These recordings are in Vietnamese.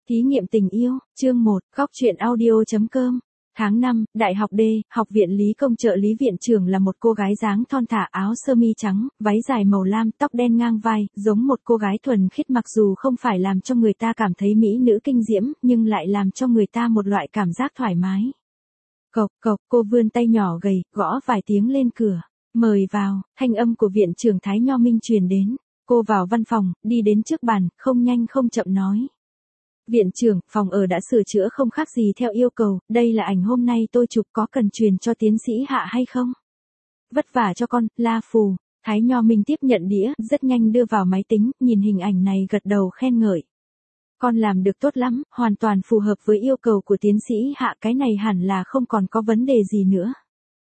Thí nghiệm tình yêu, chương 1, góc truyện audio.com. Tháng 5, Đại học D, Học viện Lý Công trợ lý viện trưởng là một cô gái dáng thon thả, áo sơ mi trắng, váy dài màu lam, tóc đen ngang vai, giống một cô gái thuần khiết, mặc dù không phải làm cho người ta cảm thấy mỹ nữ kinh diễm, nhưng lại làm cho người ta một loại cảm giác thoải mái. Cộc cộc, cô vươn tay nhỏ gầy, gõ vài tiếng lên cửa. Mời vào, thanh âm của viện trưởng Thái Nho Minh truyền đến. Cô vào văn phòng, đi đến trước bàn, không nhanh không chậm nói. Viện trưởng, phòng ở đã sửa chữa không khác gì theo yêu cầu, đây là ảnh hôm nay tôi chụp, có cần truyền cho tiến sĩ Hạ hay không? Vất vả cho con, La Phù. Thái Nho Minh tiếp nhận đĩa, rất nhanh đưa vào máy tính, nhìn hình ảnh này gật đầu khen ngợi. Con làm được tốt lắm, hoàn toàn phù hợp với yêu cầu của tiến sĩ Hạ, cái này hẳn là không còn có vấn đề gì nữa.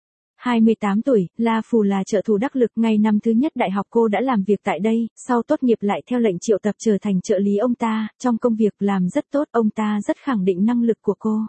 28 tuổi, La Phù là trợ thủ đắc lực, ngày năm thứ nhất đại học cô đã làm việc tại đây, sau tốt nghiệp lại theo lệnh triệu tập trở thành trợ lý ông ta, trong công việc làm rất tốt, ông ta rất khẳng định năng lực của cô.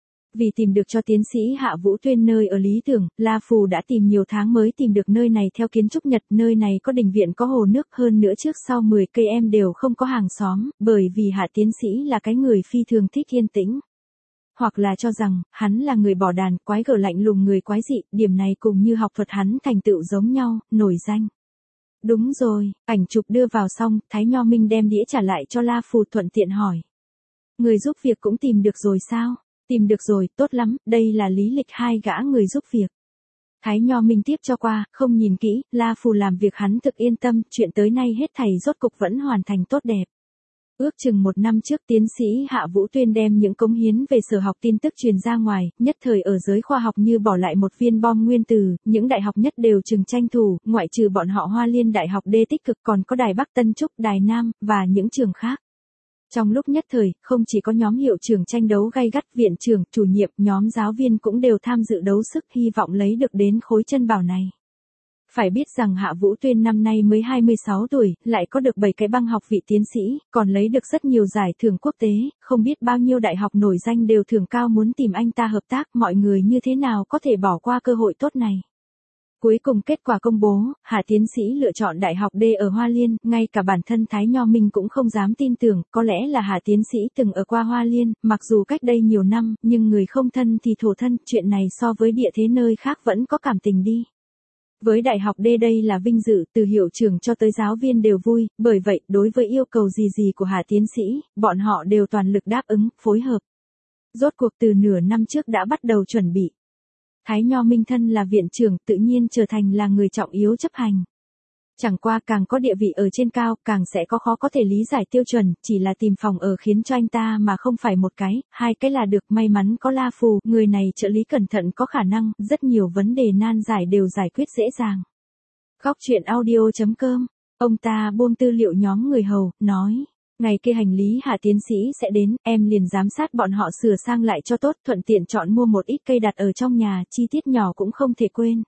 Vì tìm được cho tiến sĩ Hạ Vũ Tuyên nơi ở lý tưởng, La Phù đã tìm nhiều tháng mới tìm được nơi này theo kiến trúc Nhật, nơi này có đình viện có hồ nước, hơn nữa trước sau 10 cây em đều không có hàng xóm, bởi vì Hạ tiến sĩ là cái người phi thường thích yên tĩnh. Hoặc là cho rằng, hắn là người bỏ đàn, quái gở lạnh lùng, người quái dị, điểm này cùng như học thuật hắn thành tựu giống nhau, nổi danh. Đúng rồi, ảnh chụp đưa vào xong, Thái Nho Minh đem đĩa trả lại cho La Phù, thuận tiện hỏi. Người giúp việc cũng tìm được rồi sao? Tìm được rồi, tốt lắm, đây là lý lịch hai gã người giúp việc. Thái Nho Minh tiếp cho qua, không nhìn kỹ, La Phù làm việc hắn thực yên tâm, chuyện tới nay hết thảy rốt cục vẫn hoàn thành tốt đẹp. Ước chừng một năm trước, tiến sĩ Hạ Vũ Tuyên đem những cống hiến về sở học tin tức truyền ra ngoài, nhất thời ở giới khoa học như bỏ lại một viên bom nguyên tử, những đại học nhất đều chừng tranh thủ, ngoại trừ bọn họ Hoa Liên Đại học D tích cực, còn có Đài Bắc Tân Trúc, Đài Nam, và những trường khác. Trong lúc nhất thời, không chỉ có nhóm hiệu trưởng tranh đấu gay gắt, viện trưởng, chủ nhiệm, nhóm giáo viên cũng đều tham dự đấu sức, hy vọng lấy được đến khối chân bảo này. Phải biết rằng Hạ Vũ Tuyên năm nay mới 26 tuổi, lại có được 7 cái băng học vị tiến sĩ, còn lấy được rất nhiều giải thưởng quốc tế, không biết bao nhiêu đại học nổi danh đều thưởng cao muốn tìm anh ta hợp tác, mọi người như thế nào có thể bỏ qua cơ hội tốt này. Cuối cùng kết quả công bố, Hạ tiến sĩ lựa chọn Đại học D ở Hoa Liên, ngay cả bản thân Thái Nho Minh cũng không dám tin tưởng, có lẽ là Hạ tiến sĩ từng ở qua Hoa Liên, mặc dù cách đây nhiều năm, nhưng người không thân thì thổ thân, chuyện này so với địa thế nơi khác vẫn có cảm tình đi. Với Đại học D đây là vinh dự, từ hiệu trưởng cho tới giáo viên đều vui, bởi vậy, đối với yêu cầu gì của Hạ tiến sĩ, bọn họ đều toàn lực đáp ứng, phối hợp. Rốt cuộc từ nửa năm trước đã bắt đầu chuẩn bị. Thái Nho Minh thân là viện trưởng, tự nhiên trở thành là người trọng yếu chấp hành. Chẳng qua càng có địa vị ở trên cao, càng sẽ có khó có thể lý giải tiêu chuẩn, chỉ là tìm phòng ở khiến cho anh ta mà không phải một cái, hai cái là được, may mắn có La Phù, người này trợ lý cẩn thận có khả năng, rất nhiều vấn đề nan giải đều giải quyết dễ dàng. Góc truyện audio.com, ông ta buông tư liệu nhóm người hầu, nói. Ngày kia hành lý Hạ tiến sĩ sẽ đến, em liền giám sát bọn họ sửa sang lại cho tốt, thuận tiện chọn mua một ít cây đặt ở trong nhà, chi tiết nhỏ cũng không thể quên.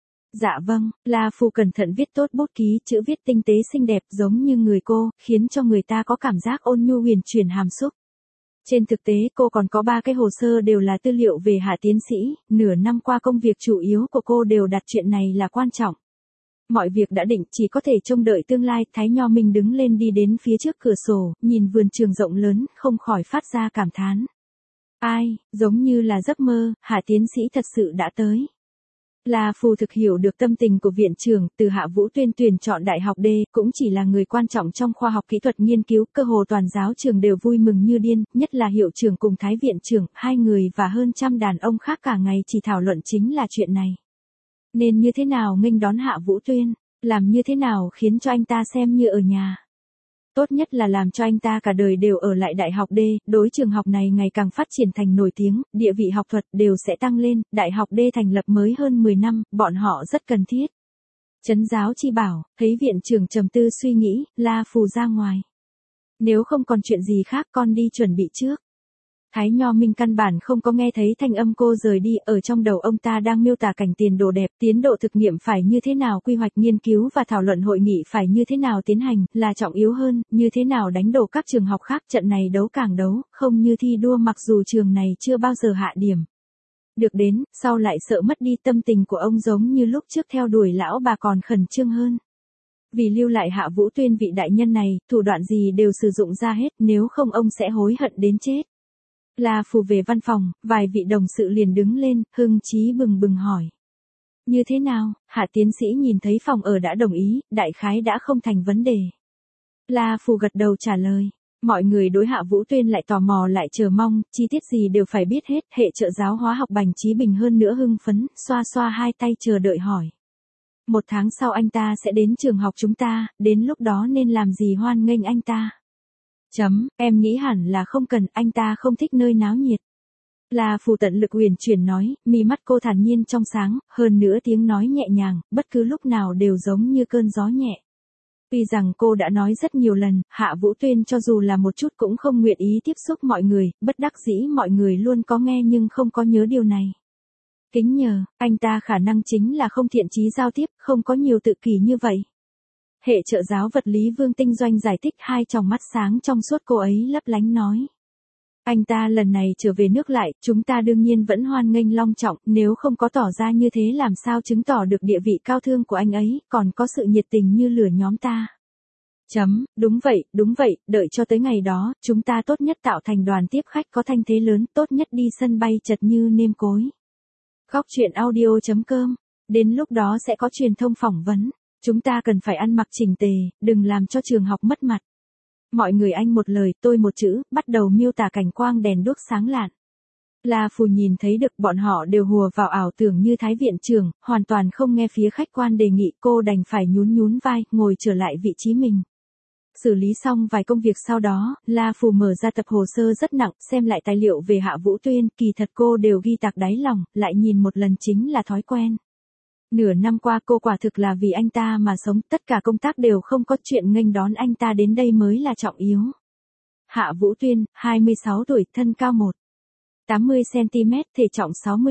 Dạ vâng, La Phù cẩn thận viết tốt bút ký, chữ viết tinh tế xinh đẹp giống như người cô, khiến cho người ta có cảm giác ôn nhu huyền chuyển hàm xúc. Trên thực tế cô còn có 3 cái hồ sơ đều là tư liệu về Hạ tiến sĩ, nửa năm qua công việc chủ yếu của cô đều đặt chuyện này là quan trọng. Mọi việc đã định, chỉ có thể trông đợi tương lai. Thái Nho Minh đứng lên đi đến phía trước cửa sổ, nhìn vườn trường rộng lớn, không khỏi phát ra cảm thán. Ai, giống như là giấc mơ, Hạ tiến sĩ thật sự đã tới. La Phù thực hiểu được tâm tình của viện trưởng, từ Hạ Vũ Tuyên tuyển chọn Đại học D, cũng chỉ là người quan trọng trong khoa học kỹ thuật nghiên cứu, cơ hồ toàn giáo trường đều vui mừng như điên, nhất là hiệu trưởng cùng Thái viện trưởng, hai người và hơn trăm đàn ông khác cả ngày chỉ thảo luận chính là chuyện này. Nên như thế nào nghênh đón Hạ Vũ Tuyên, làm như thế nào khiến cho anh ta xem như ở nhà. Tốt nhất là làm cho anh ta cả đời đều ở lại Đại học D, đối trường học này ngày càng phát triển thành nổi tiếng, địa vị học thuật đều sẽ tăng lên, Đại học D thành lập mới hơn 10 năm, bọn họ rất cần thiết. Trấn giáo chi bảo, thấy viện trưởng trầm tư suy nghĩ, La Phù ra ngoài. Nếu không còn chuyện gì khác con đi chuẩn bị trước. Thái Nho Minh căn bản không có nghe thấy thanh âm cô rời đi, ở trong đầu ông ta đang miêu tả cảnh tiền đồ đẹp, tiến độ thực nghiệm phải như thế nào, quy hoạch nghiên cứu và thảo luận hội nghị phải như thế nào tiến hành, là trọng yếu hơn, như thế nào đánh đổ các trường học khác, trận này đấu càng đấu, không như thi đua, mặc dù trường này chưa bao giờ hạ điểm. Được đến, sau lại sợ mất đi, tâm tình của ông giống như lúc trước theo đuổi lão bà còn khẩn trương hơn. Vì lưu lại Hạ Vũ Tuyên vị đại nhân này, thủ đoạn gì đều sử dụng ra hết, nếu không ông sẽ hối hận đến chết. La Phù về văn phòng, vài vị đồng sự liền đứng lên, hưng chí bừng bừng hỏi. Như thế nào, Hạ tiến sĩ nhìn thấy phòng ở đã đồng ý, đại khái đã không thành vấn đề. La Phù gật đầu trả lời. Mọi người đối Hạ Vũ Tuyên lại tò mò lại chờ mong, chi tiết gì đều phải biết hết, hệ trợ giáo hóa học Bành Chí Bình hơn nữa hưng phấn, xoa xoa hai tay chờ đợi hỏi. 1 tháng sau anh ta sẽ đến trường học chúng ta, đến lúc đó nên làm gì hoan nghênh anh ta? Em nghĩ hẳn là không cần, anh ta không thích nơi náo nhiệt. La Phù tận lực huyền chuyển nói, mi mắt cô thản nhiên trong sáng, hơn nữa tiếng nói nhẹ nhàng, bất cứ lúc nào đều giống như cơn gió nhẹ. Tuy rằng cô đã nói rất nhiều lần, Hạ Vũ Tuyên cho dù là một chút cũng không nguyện ý tiếp xúc mọi người, bất đắc dĩ mọi người luôn có nghe nhưng không có nhớ điều này. Kính nhờ, anh ta khả năng chính là không thiện chí giao tiếp, không có nhiều tự kỷ như vậy. Hệ trợ giáo vật lý Vương Tinh Doanh giải thích, hai tròng mắt sáng trong suốt cô ấy lấp lánh nói. Anh ta lần này trở về nước lại, chúng ta đương nhiên vẫn hoan nghênh long trọng, nếu không có tỏ ra như thế làm sao chứng tỏ được địa vị cao thương của anh ấy, còn có sự nhiệt tình như lửa nhóm ta. Đúng vậy, đợi cho tới ngày đó, chúng ta tốt nhất tạo thành đoàn tiếp khách có thanh thế lớn, tốt nhất đi sân bay chật như nêm cối. Góc truyện audio.com, đến lúc đó sẽ có truyền thông phỏng vấn, chúng ta cần phải ăn mặc chỉnh tề, đừng làm cho trường học mất mặt. Mọi người anh một lời, tôi một chữ, bắt đầu miêu tả cảnh quang đèn đuốc sáng lạn. La Phù nhìn thấy được bọn họ đều hùa vào ảo tưởng như Thái viện trưởng, hoàn toàn không nghe phía khách quan đề nghị, cô đành phải nhún vai, ngồi trở lại vị trí mình. Xử lý xong vài công việc sau đó, La Phù mở ra tập hồ sơ rất nặng, xem lại tài liệu về Hạ Vũ Tuyên, kỳ thật cô đều ghi tạc đáy lòng, lại nhìn một lần chính là thói quen. Nửa năm qua cô quả thực là vì anh ta mà sống, tất cả công tác đều không có, chuyện nghênh đón anh ta đến đây mới là trọng yếu. Hạ Vũ Tuyên, 26 tuổi, thân cao 1,80cm, thể trọng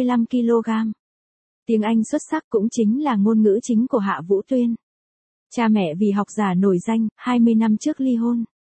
65kg. Tiếng Anh xuất sắc cũng chính là ngôn ngữ chính của Hạ Vũ Tuyên. Cha mẹ vì học giả nổi danh, 20 năm trước ly hôn.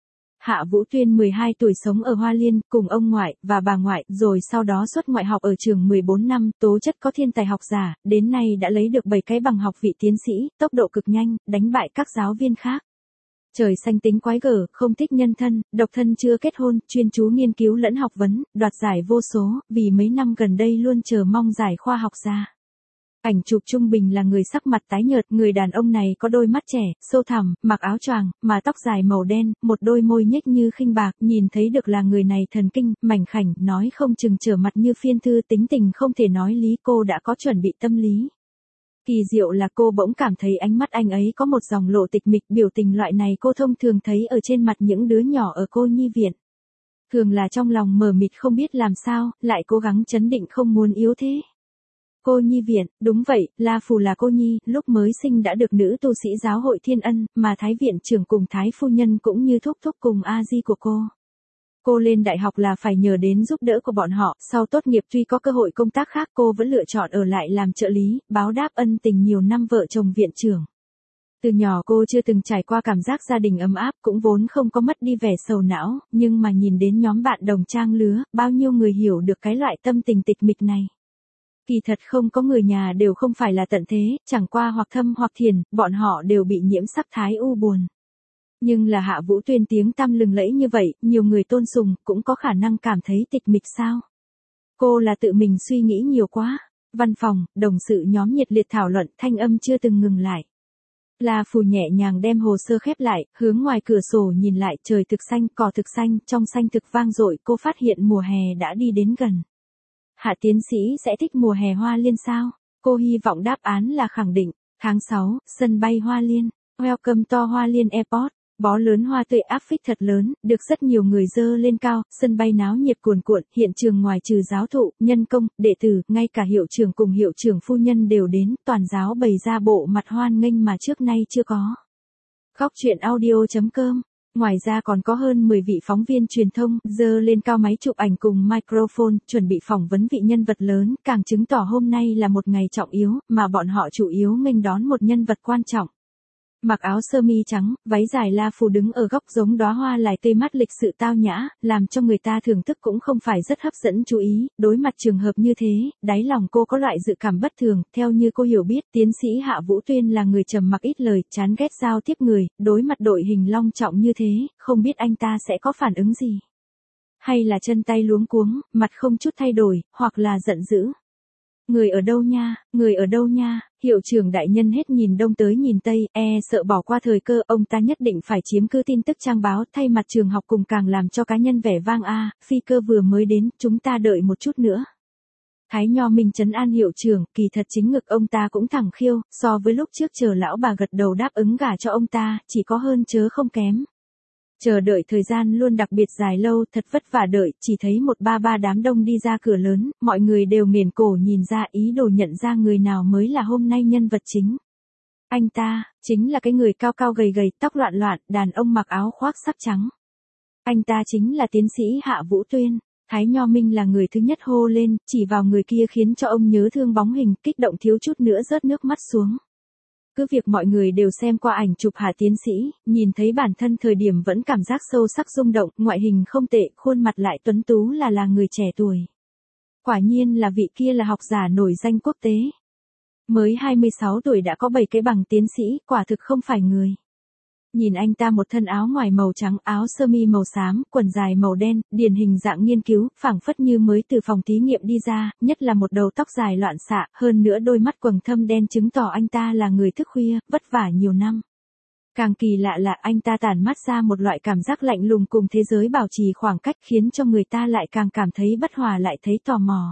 Hạ Vũ Tuyên 12 tuổi sống ở Hoa Liên, cùng ông ngoại và bà ngoại, rồi sau đó xuất ngoại học ở trường 14 năm, tố chất có thiên tài học giả, đến nay đã lấy được 7 cái bằng học vị tiến sĩ, tốc độ cực nhanh, đánh bại các giáo viên khác. Trời xanh tính quái gở, không thích nhân thân, độc thân chưa kết hôn, chuyên chú nghiên cứu lẫn học vấn, đoạt giải vô số, vì mấy năm gần đây luôn chờ mong giải khoa học ra. Ảnh chụp trung bình là người sắc mặt tái nhợt, người đàn ông này có đôi mắt trẻ, sâu thẳm, mặc áo choàng, mà tóc dài màu đen, một đôi môi nhếch như khinh bạc, nhìn thấy được là người này thần kinh, mảnh khảnh, nói không chừng trở mặt như phiên thư, tính tình không thể nói lý, cô đã có chuẩn bị tâm lý. Kỳ diệu là cô bỗng cảm thấy ánh mắt anh ấy có một dòng lộ tịch mịch, biểu tình loại này cô thông thường thấy ở trên mặt những đứa nhỏ ở cô nhi viện. Thường là trong lòng mờ mịt không biết làm sao, lại cố gắng trấn định không muốn yếu thế. Cô nhi viện, đúng vậy, La Phù là cô nhi, lúc mới sinh đã được nữ tu sĩ giáo hội Thiên Ân, mà Thái viện trưởng cùng Thái phu nhân cũng như thúc thúc cùng A-di của cô. Cô lên đại học là phải nhờ đến giúp đỡ của bọn họ, sau tốt nghiệp tuy có cơ hội công tác khác cô vẫn lựa chọn ở lại làm trợ lý, báo đáp ân tình nhiều năm vợ chồng viện trưởng. Từ nhỏ cô chưa từng trải qua cảm giác gia đình ấm áp, cũng vốn không có mất đi vẻ sầu não, nhưng mà nhìn đến nhóm bạn đồng trang lứa, bao nhiêu người hiểu được cái loại tâm tình tịch mịch này. Kỳ thật không có người nhà đều không phải là tận thế, chẳng qua hoặc thâm hoặc thiền, bọn họ đều bị nhiễm sắc thái u buồn. Nhưng là Hạ Vũ Tuyên tiếng tăm lừng lẫy như vậy, nhiều người tôn sùng, cũng có khả năng cảm thấy tịch mịch sao? Cô là tự mình suy nghĩ nhiều quá. Văn phòng, đồng sự nhóm nhiệt liệt thảo luận, thanh âm chưa từng ngừng lại. La Phù nhẹ nhàng đem hồ sơ khép lại, hướng ngoài cửa sổ nhìn lại, trời thực xanh, cỏ thực xanh, trong xanh thực vang dội, cô phát hiện mùa hè đã đi đến gần. Hạ tiến sĩ sẽ thích mùa hè Hoa Liên sao? Cô hy vọng đáp án là khẳng định. Tháng 6, sân bay Hoa Liên. Welcome to Hoa Liên Airport. Bó lớn hoa tươi áp phích thật lớn, được rất nhiều người dơ lên cao, sân bay náo nhiệt cuồn cuộn, hiện trường ngoài trừ giáo thụ, nhân công, đệ tử, ngay cả hiệu trưởng cùng hiệu trưởng phu nhân đều đến, toàn giáo bày ra bộ mặt hoan nghênh mà trước nay chưa có. Góc truyện audio.com. Ngoài ra còn có hơn 10 vị phóng viên truyền thông, dơ lên cao máy chụp ảnh cùng microphone, chuẩn bị phỏng vấn vị nhân vật lớn, càng chứng tỏ hôm nay là một ngày trọng yếu, mà bọn họ chủ yếu nghênh đón một nhân vật quan trọng. Mặc áo sơ mi trắng, váy dài la phù đứng ở góc giống đóa hoa lại tươi mát lịch sự tao nhã, làm cho người ta thưởng thức cũng không phải rất hấp dẫn chú ý, đối mặt trường hợp như thế, đáy lòng cô có loại dự cảm bất thường, theo như cô hiểu biết, tiến sĩ Hạ Vũ Tuyên là người trầm mặc ít lời, chán ghét giao tiếp người, đối mặt đội hình long trọng như thế, không biết anh ta sẽ có phản ứng gì. Hay là chân tay luống cuống, mặt không chút thay đổi, hoặc là giận dữ. Người ở đâu nha, người ở đâu nha, hiệu trưởng đại nhân hết nhìn đông tới nhìn tây, sợ bỏ qua thời cơ, ông ta nhất định phải chiếm cứ tin tức trang báo thay mặt trường học cùng càng làm cho cá nhân vẻ vang phi cơ vừa mới đến, chúng ta đợi một chút nữa. Thái Nho Minh trấn an hiệu trưởng, kỳ thật chính ngực ông ta cũng thẳng khiêu, so với lúc trước chờ lão bà gật đầu đáp ứng gả cho ông ta, chỉ có hơn chớ không kém. Chờ đợi thời gian luôn đặc biệt dài lâu, thật vất vả đợi, chỉ thấy một ba đám đông đi ra cửa lớn, mọi người đều nghiền cổ nhìn ra ý đồ nhận ra người nào mới là hôm nay nhân vật chính. Anh ta, chính là cái người cao cao gầy gầy, tóc loạn loạn, đàn ông mặc áo khoác sắc trắng. Anh ta chính là tiến sĩ Hạ Vũ Tuyên. Thái Nho Minh là người thứ nhất hô lên, chỉ vào người kia khiến cho ông nhớ thương bóng hình, kích động thiếu chút nữa rớt nước mắt xuống. Cứ việc mọi người đều xem qua ảnh chụp Hạ tiến sĩ, nhìn thấy bản thân thời điểm vẫn cảm giác sâu sắc rung động, ngoại hình không tệ, khuôn mặt lại tuấn tú là người trẻ tuổi. Quả nhiên là vị kia là học giả nổi danh quốc tế. Mới 26 tuổi đã có 7 cái bằng tiến sĩ, quả thực không phải người. Nhìn anh ta một thân áo ngoài màu trắng, áo sơ mi màu xám, quần dài màu đen, điển hình dạng nghiên cứu, phảng phất như mới từ phòng thí nghiệm đi ra, nhất là một đầu tóc dài loạn xạ, hơn nữa đôi mắt quầng thâm đen chứng tỏ anh ta là người thức khuya, vất vả nhiều năm. Càng kỳ lạ là anh ta tản mắt ra một loại cảm giác lạnh lùng cùng thế giới bảo trì khoảng cách khiến cho người ta lại càng cảm thấy bất hòa lại thấy tò mò.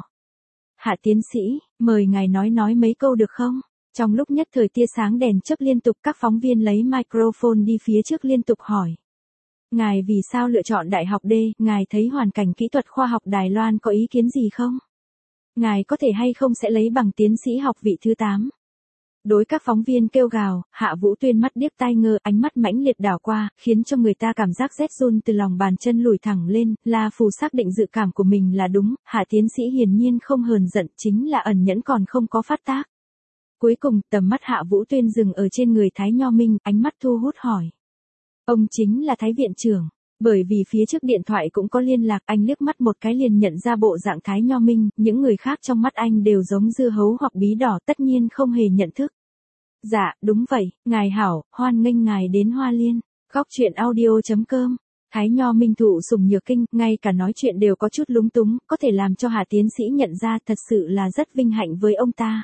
Hạ tiến sĩ, mời ngài nói mấy câu được không? Trong lúc nhất thời tia sáng đèn chớp liên tục, các phóng viên lấy microphone đi phía trước liên tục hỏi. Ngài vì sao lựa chọn Đại học D, ngài thấy hoàn cảnh kỹ thuật khoa học Đài Loan có ý kiến gì không? Ngài có thể hay không sẽ lấy bằng tiến sĩ học vị thứ 8? Đối các phóng viên kêu gào, Hạ Vũ Tuyên mắt điếc tai ngơ, ánh mắt mãnh liệt đảo qua, khiến cho người ta cảm giác rét run từ lòng bàn chân lùi thẳng lên, La Phù xác định dự cảm của mình là đúng, Hạ tiến sĩ hiển nhiên không hờn giận, chính là ẩn nhẫn còn không có phát tác. Cuối cùng, tầm mắt Hạ Vũ Tuyên dừng ở trên người Thái Nho Minh, ánh mắt thu hút hỏi. Ông chính là Thái viện trưởng. Bởi vì phía trước điện thoại cũng có liên lạc, anh liếc mắt một cái liền nhận ra bộ dạng Thái Nho Minh, những người khác trong mắt anh đều giống dưa hấu hoặc bí đỏ, tất nhiên không hề nhận thức. Dạ, đúng vậy, ngài hảo, hoan nghênh ngài đến Hoa Liên. Góc truyện audio.com. Thái Nho Minh thụ sủng nhược kinh, ngay cả nói chuyện đều có chút lúng túng, có thể làm cho Hạ tiến sĩ nhận ra thật sự là rất vinh hạnh với ông ta.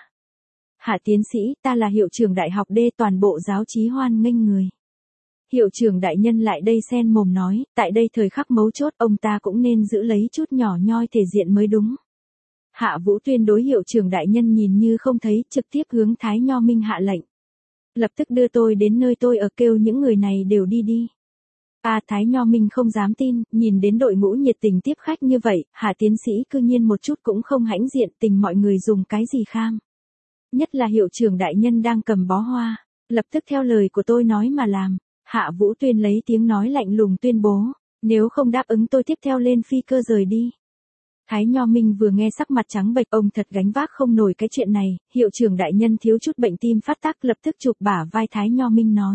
Hạ tiến sĩ, ta là hiệu trưởng Đại học D, toàn bộ giáo chí hoan nghênh người. Hiệu trưởng đại nhân lại đây xen mồm nói, tại đây thời khắc mấu chốt ông ta cũng nên giữ lấy chút nhỏ nhoi thể diện mới đúng. Hạ Vũ Tuyên đối hiệu trưởng đại nhân nhìn như không thấy, trực tiếp hướng Thái Nho Minh hạ lệnh. Lập tức đưa tôi đến nơi tôi ở, kêu những người này đều đi đi. Thái Nho Minh không dám tin, nhìn đến đội ngũ nhiệt tình tiếp khách như vậy, Hạ tiến sĩ cư nhiên một chút cũng không hãnh diện, tình mọi người dùng cái gì kham. Nhất là hiệu trưởng đại nhân đang cầm bó hoa, lập tức theo lời của tôi nói mà làm. Hạ Vũ Tuyên lấy tiếng nói lạnh lùng tuyên bố, nếu không đáp ứng tôi tiếp theo lên phi cơ rời đi. Thái Nho Minh vừa nghe sắc mặt trắng bệch, ông thật gánh vác không nổi cái chuyện này, hiệu trưởng đại nhân thiếu chút bệnh tim phát tác, lập tức chụp bả vai Thái Nho Minh nói.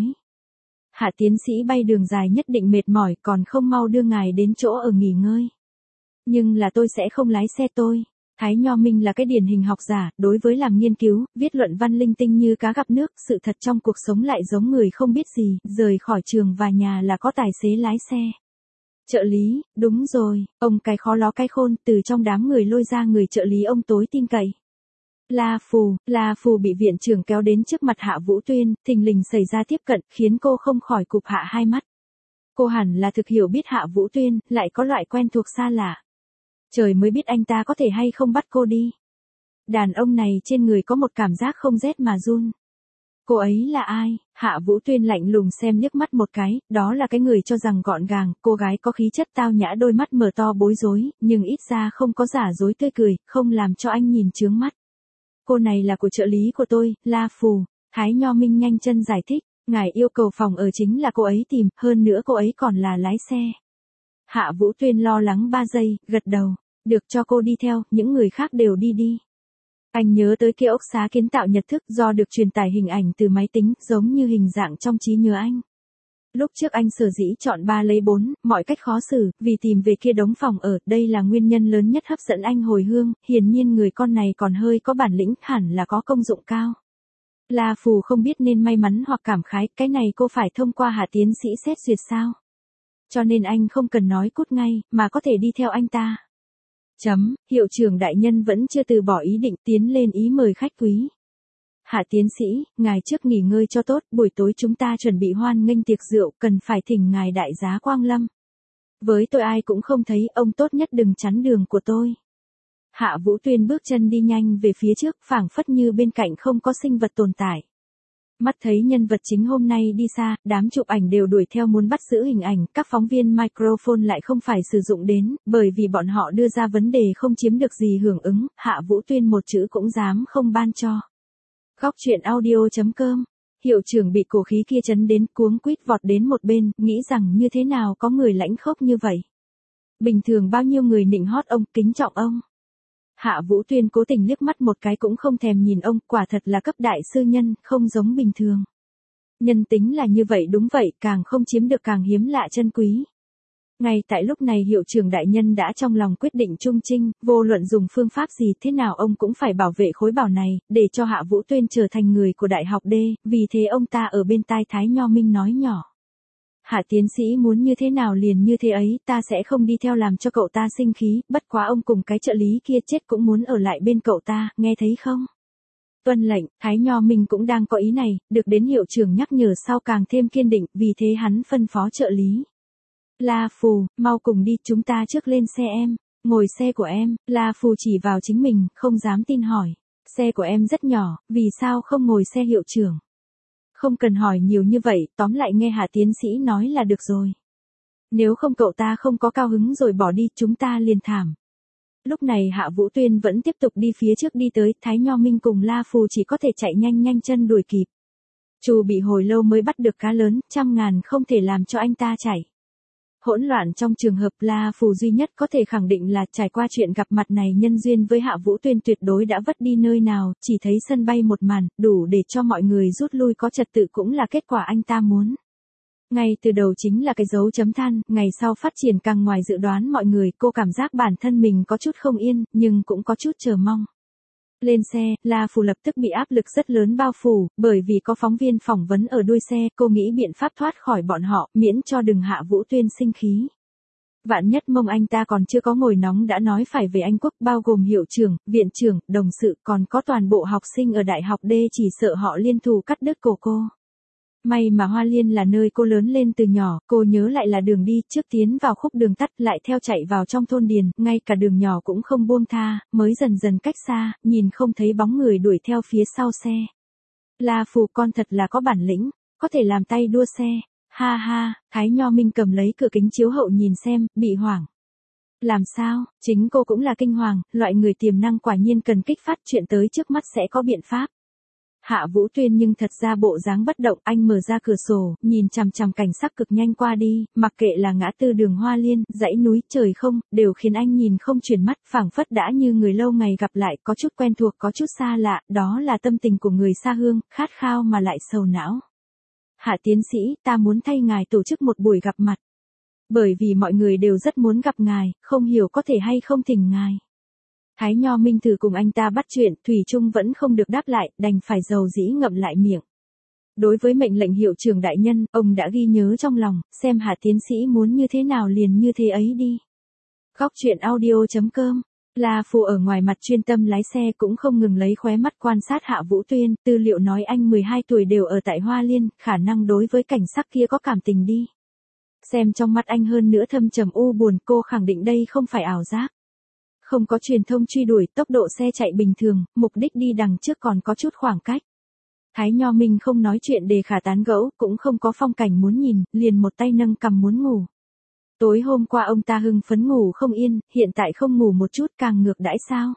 Hạ tiến sĩ bay đường dài nhất định mệt mỏi, còn không mau đưa ngài đến chỗ ở nghỉ ngơi. Nhưng là tôi sẽ không lái xe tôi. Thái Nho Minh là cái điển hình học giả, đối với làm nghiên cứu, viết luận văn linh tinh như cá gặp nước, sự thật trong cuộc sống lại giống người không biết gì, rời khỏi trường và nhà là có tài xế lái xe. Trợ lý, đúng rồi, ông cái khó ló cái khôn, từ trong đám người lôi ra người trợ lý ông tối tin cậy. La Phù bị viện trưởng kéo đến trước mặt Hạ Vũ Tuyên, thình lình xảy ra tiếp cận, khiến cô không khỏi cụp hạ hai mắt. Cô hẳn là thực hiểu biết Hạ Vũ Tuyên, lại có loại quen thuộc xa lạ. Trời mới biết anh ta có thể hay không bắt cô đi. Đàn ông này trên người có một cảm giác không rét mà run. Cô ấy là ai? Hạ Vũ Tuyên lạnh lùng xem liếc mắt một cái, đó là cái người cho rằng gọn gàng, cô gái có khí chất tao nhã, đôi mắt mở to bối rối, nhưng ít ra không có giả dối tươi cười, không làm cho anh nhìn chướng mắt. Cô này là của trợ lý của tôi, La Phù. Thái Nho Minh nhanh chân giải thích, ngài yêu cầu phòng ở chính là cô ấy tìm, hơn nữa cô ấy còn là lái xe. Hạ Vũ Tuyên lo lắng 3 giây, gật đầu, được cho cô đi theo, những người khác đều đi đi. Anh nhớ tới kia ốc xá kiến tạo nhật thức do được truyền tải hình ảnh từ máy tính, giống như hình dạng trong trí nhớ anh. Lúc trước anh sở dĩ chọn 3 lấy 4, mọi cách khó xử, vì tìm về kia đống phòng ở, đây là nguyên nhân lớn nhất hấp dẫn anh hồi hương, hiển nhiên người con này còn hơi có bản lĩnh, hẳn là có công dụng cao. La Phù không biết nên may mắn hoặc cảm khái, cái này cô phải thông qua Hạ tiến sĩ xét duyệt sao? Cho nên anh không cần nói cút ngay, mà có thể đi theo anh ta. Hiệu trưởng đại nhân vẫn chưa từ bỏ ý định, tiến lên ý mời khách quý. Hạ tiến sĩ, ngài trước nghỉ ngơi cho tốt, buổi tối chúng ta chuẩn bị hoan nghênh tiệc rượu, cần phải thỉnh ngài đại giá quang lâm. Với tôi ai cũng không thấy, ông tốt nhất đừng chắn đường của tôi. Hạ Vũ Tuyên bước chân đi nhanh về phía trước, phảng phất như bên cạnh không có sinh vật tồn tại. Mắt thấy nhân vật chính hôm nay đi xa, đám chụp ảnh đều đuổi theo muốn bắt giữ hình ảnh, các phóng viên microphone lại không phải sử dụng đến, bởi vì bọn họ đưa ra vấn đề không chiếm được gì hưởng ứng, Hạ Vũ Tuyên một chữ cũng dám không ban cho. Góc truyện audio.com. Hiệu trưởng bị cổ khí kia chấn đến, cuống quýt vọt đến một bên, nghĩ rằng như thế nào có người lãnh khốc như vậy. Bình thường bao nhiêu người nịnh hót ông, kính trọng ông. Hạ Vũ Tuyên cố tình liếc mắt một cái cũng không thèm nhìn ông, quả thật là cấp đại sư nhân, không giống bình thường. Nhân tính là như vậy, đúng vậy, càng không chiếm được càng hiếm lạ chân quý. Ngay tại lúc này hiệu trưởng đại nhân đã trong lòng quyết định trung trinh, vô luận dùng phương pháp gì thế nào ông cũng phải bảo vệ khối bảo này, để cho Hạ Vũ Tuyên trở thành người của đại học D, vì thế ông ta ở bên tai Thái Nho Minh nói nhỏ. Hạ tiến sĩ muốn như thế nào liền như thế ấy, ta sẽ không đi theo làm cho cậu ta sinh khí, bất quá ông cùng cái trợ lý kia chết cũng muốn ở lại bên cậu ta, nghe thấy không? Tuân lệnh, Thái Nho Minh cũng đang có ý này, được đến hiệu trưởng nhắc nhở sau càng thêm kiên định, vì thế hắn phân phó trợ lý. La Phù, mau cùng đi, chúng ta trước lên xe em. Ngồi xe của em, La Phù chỉ vào chính mình, không dám tin hỏi. Xe của em rất nhỏ, vì sao không ngồi xe hiệu trưởng? Không cần hỏi nhiều như vậy, tóm lại nghe Hạ tiến sĩ nói là được rồi. Nếu không cậu ta không có cao hứng rồi bỏ đi, chúng ta liền thảm. Lúc này Hạ Vũ Tuyên vẫn tiếp tục đi phía trước đi tới, Thái Nho Minh cùng La Phù chỉ có thể chạy nhanh nhanh chân đuổi kịp. Chu bị hồi lâu mới bắt được cá lớn, 100.000 không thể làm cho anh ta chảy. Hỗn loạn trong trường hợp La Phù duy nhất có thể khẳng định là trải qua chuyện gặp mặt này nhân duyên với Hạ Vũ Tuyên tuyệt đối đã vất đi nơi nào, chỉ thấy sân bay một màn, đủ để cho mọi người rút lui có trật tự cũng là kết quả anh ta muốn. Ngay từ đầu chính là cái dấu chấm than, ngày sau phát triển càng ngoài dự đoán mọi người, cô cảm giác bản thân mình có chút không yên, nhưng cũng có chút chờ mong. Lên xe, La Phù lập tức bị áp lực rất lớn bao phủ, bởi vì có phóng viên phỏng vấn ở đuôi xe, cô nghĩ biện pháp thoát khỏi bọn họ, miễn cho đừng Hạ Vũ Tuyên sinh khí. Vạn nhất mông anh ta còn chưa có ngồi nóng đã nói phải về Anh Quốc, bao gồm hiệu trưởng, viện trưởng, đồng sự, còn có toàn bộ học sinh ở đại học D, chỉ sợ họ liên thủ cắt đứt cổ cô. May mà Hoa Liên là nơi cô lớn lên từ nhỏ, cô nhớ lại là đường đi, trước tiến vào khúc đường tắt, lại theo chạy vào trong thôn điền, ngay cả đường nhỏ cũng không buông tha, mới dần dần cách xa, nhìn không thấy bóng người đuổi theo phía sau xe. La Phù con thật là có bản lĩnh, có thể làm tay đua xe, ha ha, Thái Nho Minh cầm lấy cửa kính chiếu hậu nhìn xem, bị hoảng. Làm sao, chính cô cũng là kinh hoàng, loại người tiềm năng quả nhiên cần kích phát, chuyện tới trước mắt sẽ có biện pháp. Hạ Vũ Tuyên nhưng thật ra bộ dáng bất động, anh mở ra cửa sổ, nhìn chằm chằm cảnh sắc cực nhanh qua đi, mặc kệ là ngã tư đường Hoa Liên, dãy núi, trời không, đều khiến anh nhìn không chuyển mắt, phảng phất đã như người lâu ngày gặp lại, có chút quen thuộc, có chút xa lạ, đó là tâm tình của người xa hương, khát khao mà lại sầu não. Hạ tiến sĩ, ta muốn thay ngài tổ chức một buổi gặp mặt. Bởi vì mọi người đều rất muốn gặp ngài, không hiểu có thể hay không thỉnh ngài. Thái Nho Minh thử cùng anh ta bắt chuyện, thủy chung vẫn không được đáp lại, đành phải dầu dĩ ngậm lại miệng. Đối với mệnh lệnh hiệu trưởng đại nhân, ông đã ghi nhớ trong lòng, xem Hạ tiến sĩ muốn như thế nào liền như thế ấy đi. Góc truyện audio.com. La Phù ở ngoài mặt chuyên tâm lái xe cũng không ngừng lấy khóe mắt quan sát Hạ Vũ Tuyên, tư liệu nói anh 12 tuổi đều ở tại Hoa Liên, khả năng đối với cảnh sắc kia có cảm tình đi. Xem trong mắt anh hơn nữa thâm trầm u buồn, cô khẳng định đây không phải ảo giác. Không có truyền thông truy đuổi, tốc độ xe chạy bình thường, mục đích đi đằng trước còn có chút khoảng cách. Thái Nho Minh không nói chuyện để khả tán gẫu, cũng không có phong cảnh muốn nhìn, liền một tay nâng cằm muốn ngủ. Tối hôm qua ông ta hưng phấn ngủ không yên, hiện tại không ngủ một chút càng ngược đãi sao.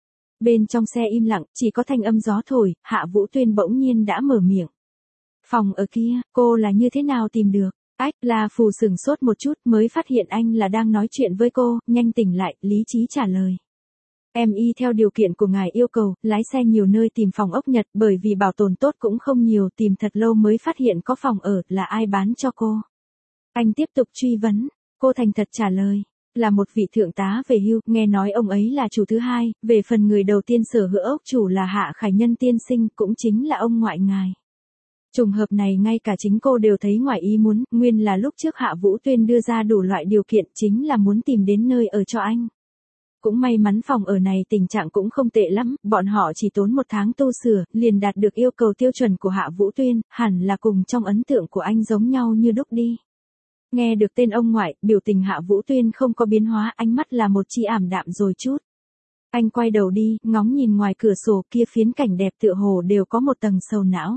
Bên trong xe im lặng, chỉ có thanh âm gió thổi, Hạ Vũ Tuyên bỗng nhiên đã mở miệng. Phòng ở kia, cô là như thế nào tìm được? Ách, La Phù sửng sốt một chút mới phát hiện anh là đang nói chuyện với cô, nhanh tỉnh lại, lý trí trả lời. Em y theo điều kiện của ngài yêu cầu, lái xe nhiều nơi tìm phòng ốc Nhật bởi vì bảo tồn tốt cũng không nhiều, tìm thật lâu mới phát hiện có phòng ở, là ai bán cho cô? Anh tiếp tục truy vấn, cô thành thật trả lời. Là một vị thượng tá về hưu, nghe nói ông ấy là chủ thứ hai, về phần người đầu tiên sở hữu ốc chủ là Hạ Khải Nhân tiên sinh, cũng chính là ông ngoại ngài. Trùng hợp này ngay cả chính cô đều thấy ngoài ý muốn, nguyên là lúc trước Hạ Vũ Tuyên đưa ra đủ loại điều kiện chính là muốn tìm đến nơi ở cho anh. Cũng may mắn phòng ở này tình trạng cũng không tệ lắm, bọn họ chỉ tốn 1 tháng tu sửa, liền đạt được yêu cầu tiêu chuẩn của Hạ Vũ Tuyên, hẳn là cùng trong ấn tượng của anh giống nhau như đúc đi. Nghe được tên ông ngoại, biểu tình Hạ Vũ Tuyên không có biến hóa, ánh mắt là một chi ảm đạm rồi chút. Anh quay đầu đi, ngóng nhìn ngoài cửa sổ kia phiến cảnh đẹp tựa hồ đều có một tầng sầu não.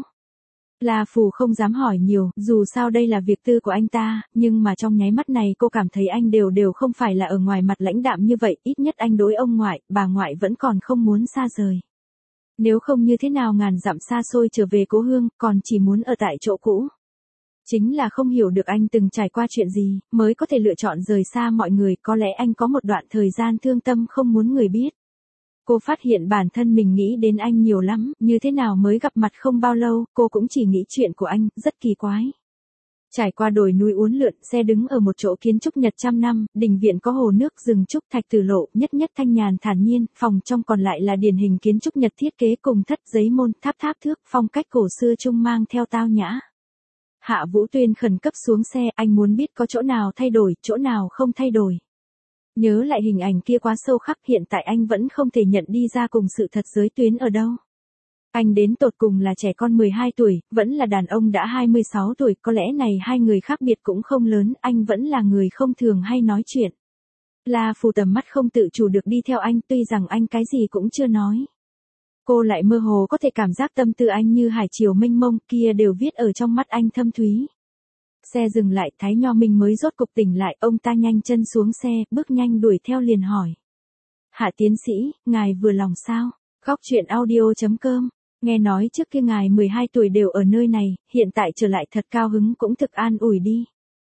La Phù không dám hỏi nhiều, dù sao đây là việc tư của anh ta, nhưng mà trong nháy mắt này cô cảm thấy anh đều không phải là ở ngoài mặt lãnh đạm như vậy, ít nhất anh đối ông ngoại, bà ngoại vẫn còn không muốn xa rời. Nếu không như thế nào ngàn dặm xa xôi trở về cố hương, còn chỉ muốn ở tại chỗ cũ. Chính là không hiểu được anh từng trải qua chuyện gì, mới có thể lựa chọn rời xa mọi người, có lẽ anh có một đoạn thời gian thương tâm không muốn người biết. Cô phát hiện bản thân mình nghĩ đến anh nhiều lắm, như thế nào mới gặp mặt không bao lâu, cô cũng chỉ nghĩ chuyện của anh, rất kỳ quái. Trải qua đồi núi uốn lượn, xe đứng ở một chỗ kiến trúc Nhật trăm năm, đình viện có hồ nước rừng trúc thạch tử lộ, nhất thanh nhàn thản nhiên, phòng trong còn lại là điển hình kiến trúc Nhật thiết kế cùng thất giấy môn, tháp thước, phong cách cổ xưa trung mang theo tao nhã. Hạ Vũ Tuyên khẩn cấp xuống xe, anh muốn biết có chỗ nào thay đổi, chỗ nào không thay đổi. Nhớ lại hình ảnh kia quá sâu khắc, hiện tại anh vẫn không thể nhận đi ra cùng sự thật giới tuyến ở đâu. Anh đến tột cùng là trẻ con 12 tuổi, vẫn là đàn ông đã 26 tuổi, có lẽ này hai người khác biệt cũng không lớn, anh vẫn là người không thường hay nói chuyện. La Phù tầm mắt không tự chủ được đi theo anh, tuy rằng anh cái gì cũng chưa nói. Cô lại mơ hồ có thể cảm giác tâm tư anh như hải triều mênh mông, kia đều viết ở trong mắt anh thâm thúy. Xe dừng lại, Thái Nho Minh mới rốt cục tỉnh lại, ông ta nhanh chân xuống xe, bước nhanh đuổi theo liền hỏi. Hạ tiến sĩ, ngài vừa lòng sao? Góc chuyện audio.com. Nghe nói trước kia ngài 12 tuổi đều ở nơi này, hiện tại trở lại thật cao hứng cũng thực an ủi đi.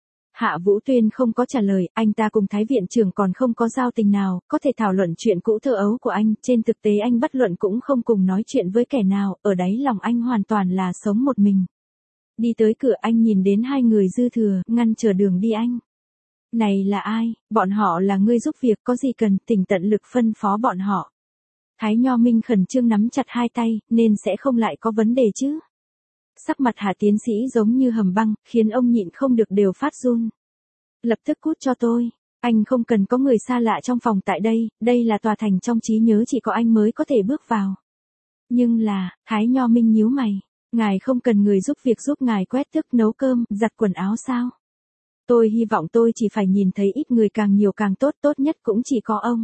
Hạ Vũ Tuyên không có trả lời, anh ta cùng Thái viện trưởng còn không có giao tình nào, có thể thảo luận chuyện cũ thơ ấu của anh, trên thực tế anh bất luận cũng không cùng nói chuyện với kẻ nào, ở đáy lòng anh hoàn toàn là sống một mình. Đi tới cửa anh nhìn đến hai người dư thừa, ngăn trở đường đi anh. Này là ai? Bọn họ là người giúp việc, có gì cần, tỉnh tận lực phân phó bọn họ. Thái Nho Minh khẩn trương nắm chặt hai tay, nên sẽ không lại có vấn đề chứ. Sắc mặt Hạ tiến sĩ giống như hầm băng, khiến ông nhịn không được đều phát run. Lập tức cút cho tôi. Anh không cần có người xa lạ trong phòng tại đây là tòa thành trong trí nhớ chỉ có anh mới có thể bước vào. Nhưng là, Thái Nho Minh nhíu mày. Ngài không cần người giúp việc giúp ngài quét tước nấu cơm, giặt quần áo sao? Tôi hy vọng tôi chỉ phải nhìn thấy ít người càng nhiều càng tốt, tốt nhất cũng chỉ có ông.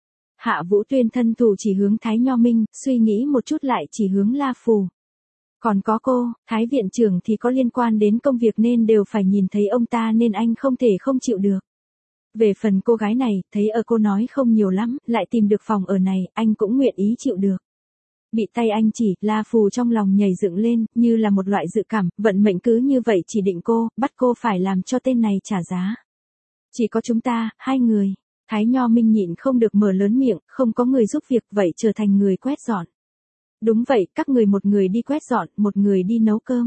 Hạ Vũ Tuyên thân thủ chỉ hướng Thái Nho Minh, suy nghĩ một chút lại chỉ hướng La Phù. Còn có cô, Thái viện trưởng thì có liên quan đến công việc nên đều phải nhìn thấy ông ta nên anh không thể không chịu được. Về phần cô gái này, thấy ở cô nói không nhiều lắm, lại tìm được phòng ở này, anh cũng nguyện ý chịu được. Bị tay anh chỉ, La Phù trong lòng nhảy dựng lên, như là một loại dự cảm, vận mệnh cứ như vậy chỉ định cô, bắt cô phải làm cho tên này trả giá. Chỉ có chúng ta, hai người. Thái Nho Minh nhịn không được mở lớn miệng, không có người giúp việc, vậy trở thành người quét dọn. Đúng vậy, các người một người đi quét dọn, một người đi nấu cơm.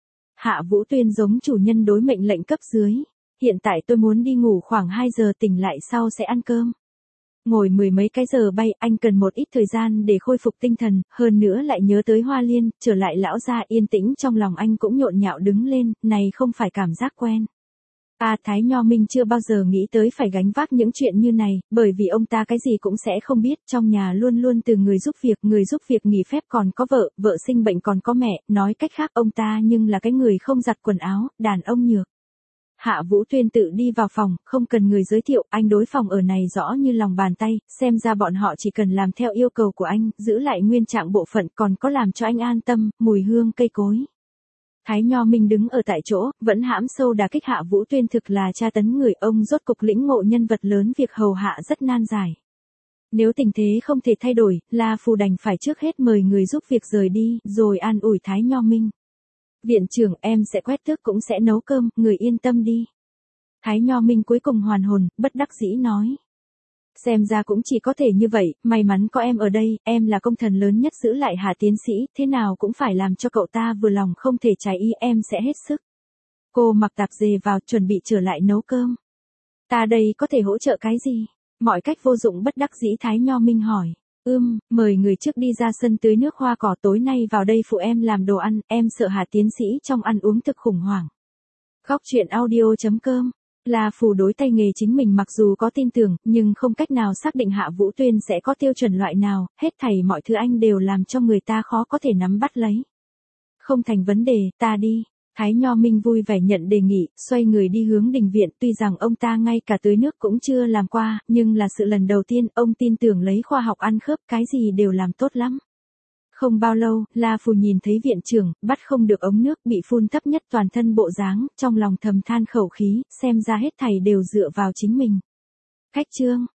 Hạ Vũ Tuyên giống chủ nhân đối mệnh lệnh cấp dưới. Hiện tại tôi muốn đi ngủ khoảng 2 giờ, tỉnh lại sau sẽ ăn cơm. Ngồi 10 mấy cái giờ bay, anh cần một ít thời gian để khôi phục tinh thần, hơn nữa lại nhớ tới Hoa Liên, trở lại lão gia yên tĩnh trong lòng anh cũng nhộn nhạo đứng lên, này không phải cảm giác quen. Thái Nho Minh chưa bao giờ nghĩ tới phải gánh vác những chuyện như này, bởi vì ông ta cái gì cũng sẽ không biết, trong nhà luôn luôn từ người giúp việc nghỉ phép còn có vợ sinh bệnh còn có mẹ, nói cách khác ông ta nhưng là cái người không giặt quần áo, đàn ông nhược. Hạ Vũ Tuyên tự đi vào phòng, không cần người giới thiệu, anh đối phòng ở này rõ như lòng bàn tay, xem ra bọn họ chỉ cần làm theo yêu cầu của anh, giữ lại nguyên trạng bộ phận còn có làm cho anh an tâm, mùi hương cây cối. Thái Nho Minh đứng ở tại chỗ, vẫn hãm sâu đả kích Hạ Vũ Tuyên thực là tra tấn người, ông rốt cục lĩnh ngộ nhân vật lớn việc hầu hạ rất nan giải. Nếu tình thế không thể thay đổi, La Phù đành phải trước hết mời người giúp việc rời đi, rồi an ủi Thái Nho Minh. Viện trưởng, em sẽ quét tước cũng sẽ nấu cơm, người yên tâm đi. Thái Nho Minh cuối cùng hoàn hồn, bất đắc dĩ nói. Xem ra cũng chỉ có thể như vậy, may mắn có em ở đây, em là công thần lớn nhất giữ lại Hà tiến sĩ, thế nào cũng phải làm cho cậu ta vừa lòng, không thể trái ý, em sẽ hết sức. Cô mặc tạp dề vào, chuẩn bị trở lại nấu cơm. Ta đây có thể hỗ trợ cái gì? Mọi cách vô dụng bất đắc dĩ Thái Nho Minh hỏi. Mời người trước đi ra sân tưới nước hoa cỏ, tối nay vào đây phụ em làm đồ ăn, em sợ Hà tiến sĩ trong ăn uống thực khủng hoảng. Góc truyện audio.com. La Phù đối tay nghề chính mình mặc dù có tin tưởng, nhưng không cách nào xác định Hạ Vũ Tuyên sẽ có tiêu chuẩn loại nào, hết thảy mọi thứ anh đều làm cho người ta khó có thể nắm bắt lấy. Không thành vấn đề, ta đi. Thái Nho Minh vui vẻ nhận đề nghị, xoay người đi hướng đình viện, tuy rằng ông ta ngay cả tưới nước cũng chưa làm qua, nhưng là sự lần đầu tiên, ông tin tưởng lấy khoa học ăn khớp, cái gì đều làm tốt lắm. Không bao lâu, La Phù nhìn thấy viện trưởng, bắt không được ống nước, bị phun thấp nhất toàn thân bộ dáng, trong lòng thầm than khẩu khí, xem ra hết thảy đều dựa vào chính mình. Khách trương.